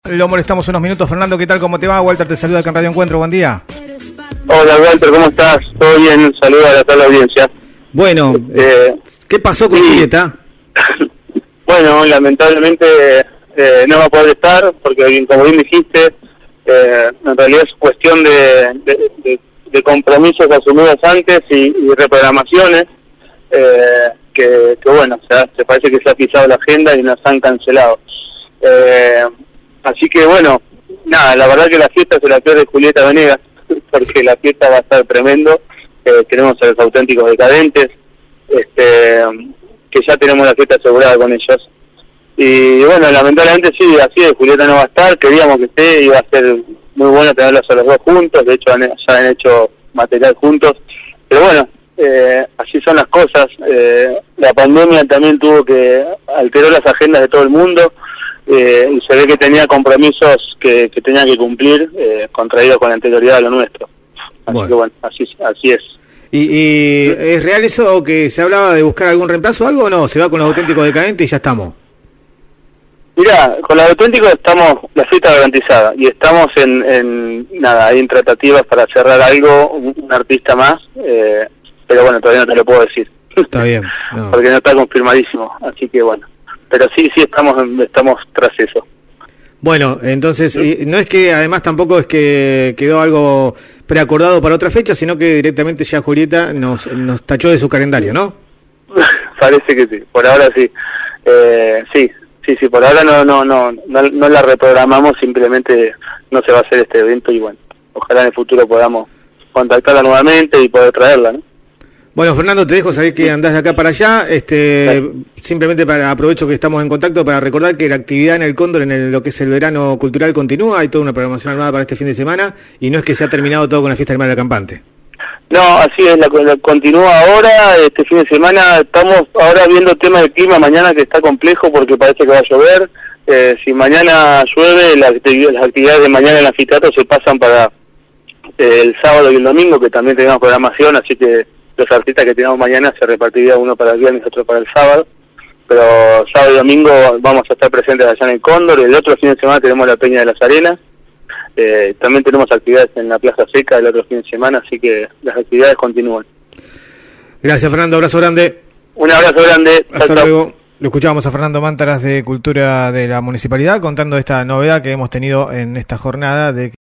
Lo molestamos unos minutos. Fernando, ¿qué tal? ¿Cómo te va? Walter te saluda acá en Radio Encuentro, buen día. Hola Walter, ¿cómo estás? Todo bien, saludos a toda la audiencia. Bueno, ¿qué pasó con Julieta? Bueno, lamentablemente no va a poder estar, porque como bien dijiste, en realidad es cuestión de compromisos asumidos antes y reprogramaciones, que bueno, se parece que se ha pisado la agenda y nos han cancelado. Así que bueno, nada, la verdad que la fiesta se la pierde Julieta Venegas, porque la fiesta va a estar tremendo. Tenemos a los auténticos decadentes, que ya tenemos la fiesta asegurada con ellos. Y bueno, lamentablemente sí, así es, Julieta no va a estar, queríamos que esté, iba a ser muy bueno tenerlos a los dos juntos, de hecho ya han hecho material juntos, pero bueno, así son las cosas. La pandemia también alteró las agendas de todo el mundo, y se ve que tenía compromisos que tenía que cumplir, contraídos con anterioridad a lo nuestro. Así que bueno, así es. ¿Y es real eso que se hablaba de buscar algún reemplazo o algo o no? ¿Se va con los auténticos decadentes y ya estamos? Mirá, con los auténticos estamos, la fiesta garantizada, y estamos en tratativas para cerrar algo, un artista más, pero bueno, todavía no te lo puedo decir. Está bien. No. Porque no está confirmadísimo, así que bueno. Pero sí estamos tras eso. Bueno, entonces, no es que además tampoco es que quedó algo preacordado para otra fecha, sino que directamente ya Julieta nos tachó de su calendario, ¿no? Parece que sí, por ahora sí. Sí, por ahora no la reprogramamos, simplemente no se va a hacer este evento y bueno, ojalá en el futuro podamos contactarla nuevamente y poder traerla, ¿no? Bueno, Fernando, te dejo, sabés que andás de acá para allá, simplemente aprovecho que estamos en contacto para recordar que la actividad en el Cóndor, lo que es el verano cultural, continúa, hay toda una programación armada para este fin de semana, y no es que se ha terminado todo con la fiesta del Mar del Campante. No, así es, la continúa ahora, este fin de semana. Estamos ahora viendo el tema del clima mañana, que está complejo porque parece que va a llover. Si mañana llueve, las actividades de mañana en el anfiteatro se pasan para el sábado y el domingo, que también tenemos programación, así que los artistas que tenemos mañana se repartiría uno para el viernes y otro para el sábado. Pero sábado y domingo vamos a estar presentes allá en el Cóndor. El otro fin de semana tenemos la Peña de las Arenas. También tenemos actividades en la Plaza Seca el otro fin de semana, así que las actividades continúan. Gracias, Fernando, abrazo grande. Un abrazo grande. Hasta luego. Lo escuchábamos a Fernando Mántaras de Cultura de la Municipalidad contando esta novedad que hemos tenido en esta jornada de